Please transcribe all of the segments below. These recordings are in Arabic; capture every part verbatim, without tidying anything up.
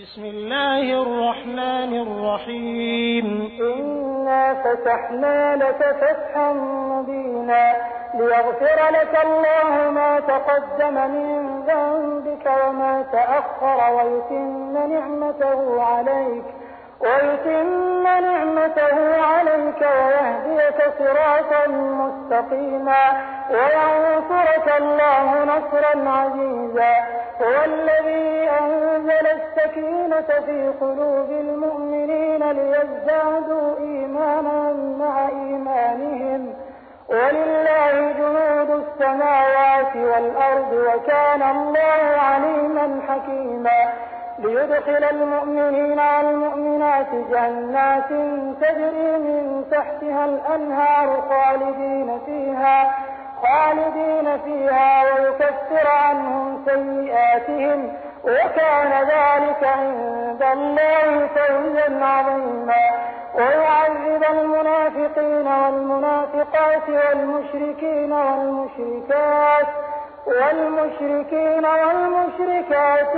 بسم الله الرحمن الرحيم إنا فتحنا لك فتحا مبينا ليغفر لك الله ما تقدم من ذنبك وما تأخر ويتم نعمته عليك ويتم نعمته عليك ويهديك صراطا مستقيما وينصرك الله نصرا عزيزا. هو الذي أنزل السكينة في قلوب المؤمنين ليزدادوا إيمانا مع إيمانهم ولله جنود السماوات والأرض وكان الله عليما حكيما. ليدخل المؤمنين والمؤمنات جنات تجري من تحتها الأنهار خالدين فيها خالدين فيها ويكفر عنهم سيئاتهم وكان ذلك عند الله فوزا عظيما. ويعذب المنافقين والمنافقات والمشركين والمشركات والمشركين والمشركات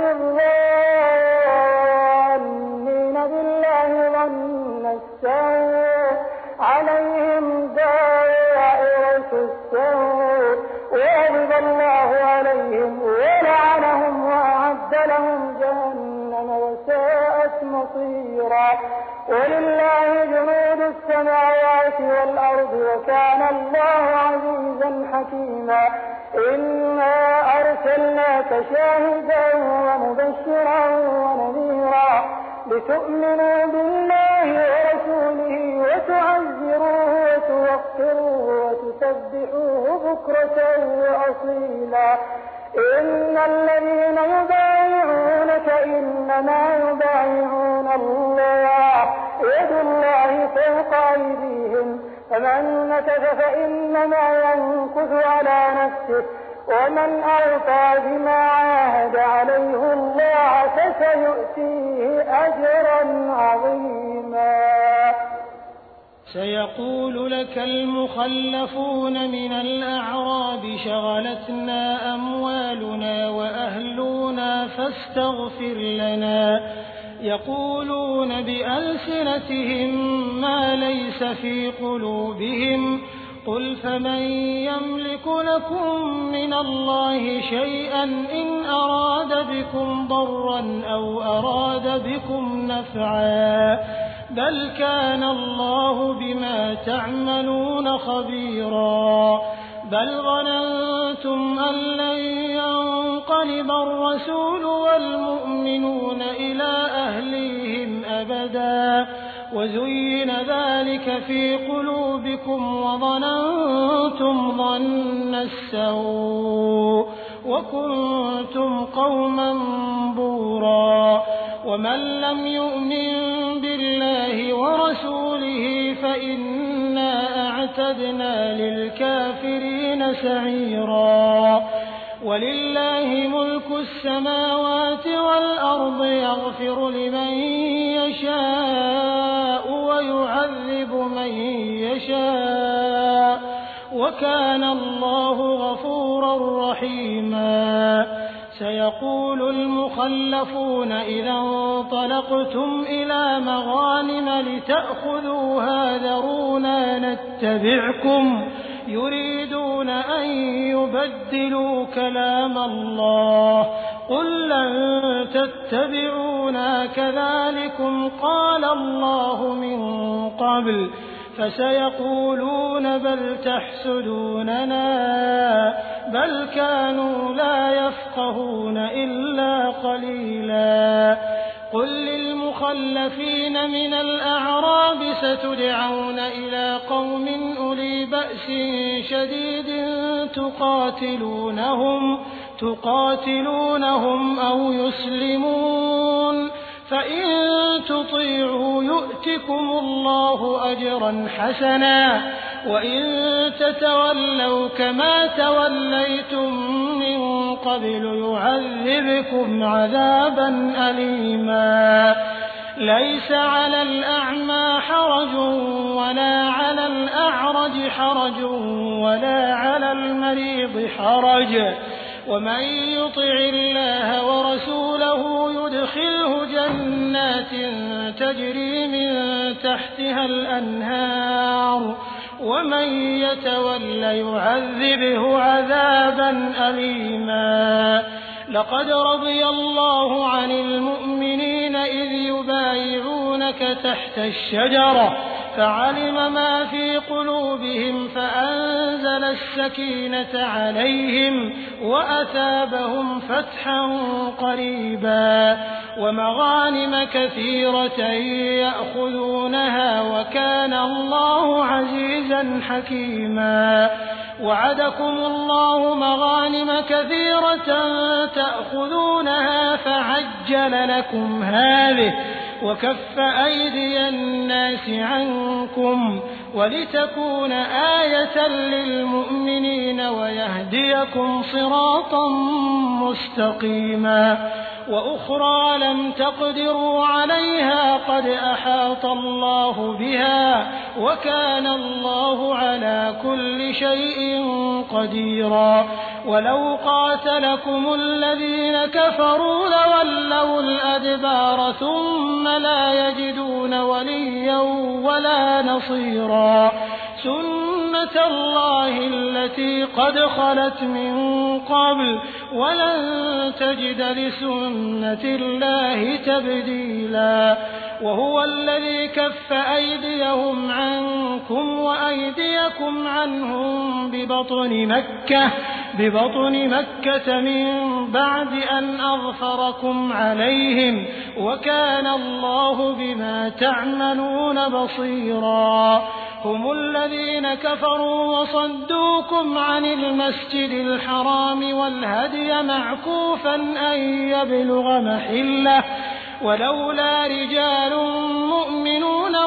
الظانين بالله ظن السوء عليهم دائرة السوء وغضب الله عليهم ولعنهم وأعد لهم جهنم وساءت مصيرا. ولله جنود السماوات والأرض وكان الله عزيزا حكيما. إنا أرسلناك شاهدا ومبشرا ونذيرا لتؤمنوا بالله ورسوله وتعزروه وتوقروه وتسبحوه بكرة وأصيلا. إن الذين يبايعونك إنما يبايعون الله يد الله فوق أيديهم فمن نكث فإنما ينكث على نفسه ومن أوفى بما عاهد عليه الله فسيؤتيه أجرا عظيما. سيقول لك المخلفون من الأعراب شغلتنا أموالنا وأهلنا فاستغفر لنا يقولون بألسنتهم ما ليس في قلوبهم قل فمن يملك لكم من الله شيئا إن أراد بكم ضرا أو أراد بكم نفعا بل كان الله بما تعملون خبيرا. بل ظننتم أن لن ينقلب الرسول والمؤمنون إلى أهليهم أبدا وزين ذلك في قلوبكم وظننتم ظن السوء وكنتم قوما بورا. ومن لم يؤمن بالله ورسوله فإنا أعتدنا للكافرين سعيرا. ولله ملك السماوات والأرض يغفر لمن يشاء ويعذب من يشاء وكان الله غفورا رحيما. سيقول المخلفون إذا انطلقتم إلى مغانم لتأخذوها ذرونا نتبعكم يريدون أن يبدلوا كلام الله قل لن تتبعونا كذلكم قال الله من قبل فسيقولون بل تحسدوننا بل كانوا لا يفقهون إلا قليلا. قل للمخلفين من الأعراب ستدعون إلى قوم أولي بأس شديد تقاتلونهم تقاتلونهم أو يسلمون فإن تطيعوا يؤتكم الله أجرا حسنا وإن تتولوا كما توليتم من قبل يعذبكم عذابا أليما. ليس على الأعمى حرج ولا على الأعرج حرج ولا على المريض حرج ومن يطع الله ورسوله يدخله جنات تجري من تحتها الأنهار ومن يتول يعذبه عذابا أليما. لقد رضي الله عن المؤمنين إذ يبايعونك تحت الشجرة فعلم ما في قلوبهم فأنزل السكينة عليهم وأثابهم فتحا قريبا ومغانم كثيرة يأخذونها وكان الله عزيزا حكيما. وعدكم الله مغانم كثيرة تأخذونها فعجل لكم هذه وكف أيدي الناس عنكم ولتكون آية للمؤمنين ويهديكم صراطا مستقيما. وأخرى لم تقدروا عليها قد أحاط الله بها وكان الله على كل شيء قديرا. ولو قاتلكم الذين كفروا لولوا الأدبار ثم لا يجدون وليا ولا نصيرا. سنة الله التي قد خلت من قبل ولن تجد لسنة الله تبديلا. وهو الذي كف أيديهم عنكم وأيديكم عنهم ببطن مكة ببطن مكة من بعد أن أظفركم عليهم وكان الله بما تعملون بصيرا. هم الذين كفروا وصدوكم عن المسجد الحرام والهدي معكوفا أن يبلغ محله ولولا رجال مؤمنون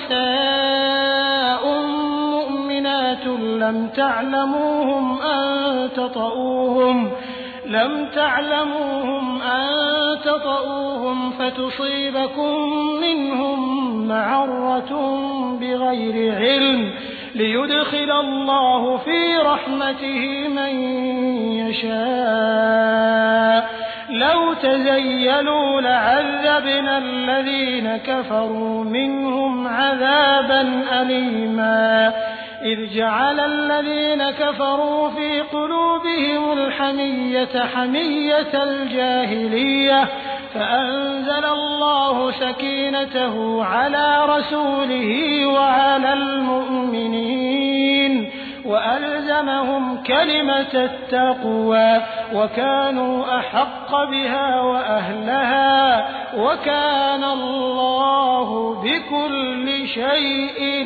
ونساء مؤمنات لم تعلموهم أن تطؤوهم لم تعلموهم أن تطؤوهم فتصيبكم منهم معرة بغير علم ليدخل الله في رحمته من يشاء. لو تزيلوا لعذبنا الذين كفروا منهم عذابا أليما. إذ جعل الذين كفروا في قلوبهم الحمية حمية الجاهلية فأنزل الله سكينته على رسوله وعلى المؤمنين وألزمهم كلمة التقوى وكانوا أحق بها وأهلها وكان الله بكل شيء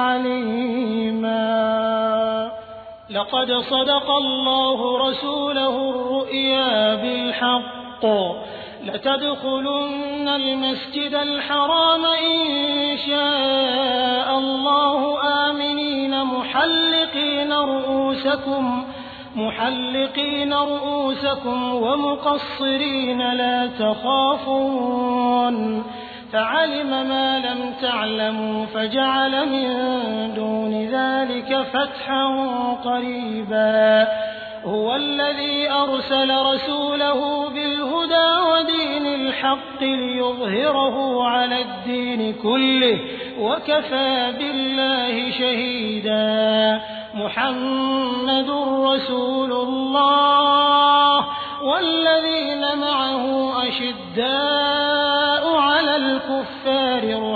عليما. لقد صدق الله رسوله الرؤيا بالحق لتدخلن المسجد الحرام إن شاء الله آمنين محلقين رؤوسكم محلقين رؤوسكم ومقصرين لا تخافون فعلم ما لم تعلموا فجعل من دون ذلك فتحا قريبا. هو الذي أرسل رسوله بالهدى ودين الحق ليظهره على الدين كله وكفى بالله شهيدا. محمد رسول الله والذين معه أشداء على الكفار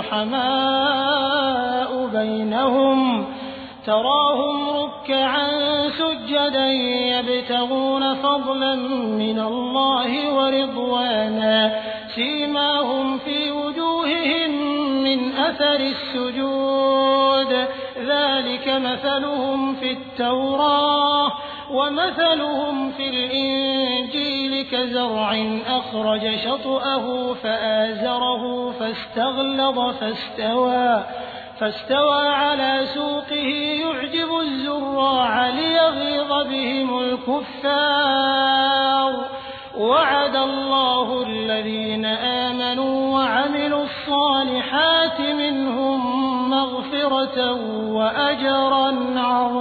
رحماء بينهم تراهم ركعا سجدا يبتغون فضلا من الله ورضوانا سيماهم في وجوههم من أثر السجود ذلك مثلهم في التوراة ومثلهم في الإنجيل كزرع أخرج شطأه فآزره فاستغلظ فاستوى فاستوى على سوقه يعجب الزراع ليغيظ بهم الكفار. وعد الله الذين آمنوا وعملوا الصالحات منهم مغفرة وأجرا عظيما.